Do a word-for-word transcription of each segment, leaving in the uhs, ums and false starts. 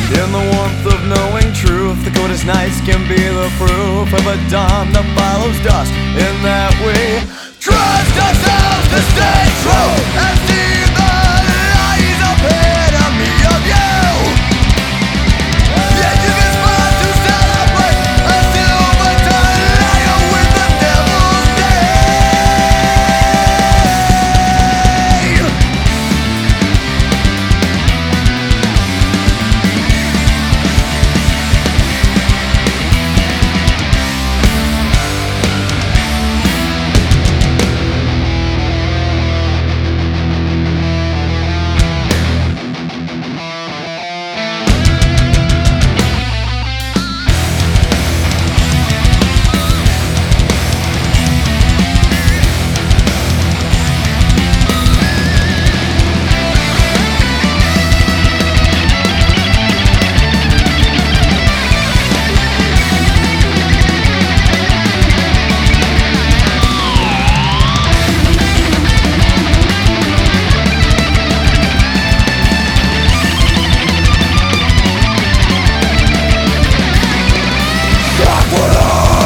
In the warmth of knowing truth, the code is nice can be the proof of a dawn that follows dusk. In that we trust ourselves to stay true and see the lies of enemy of you. Yet you can spot to celebrate a silver denial with the devil's day.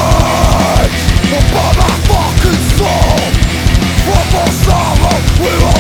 We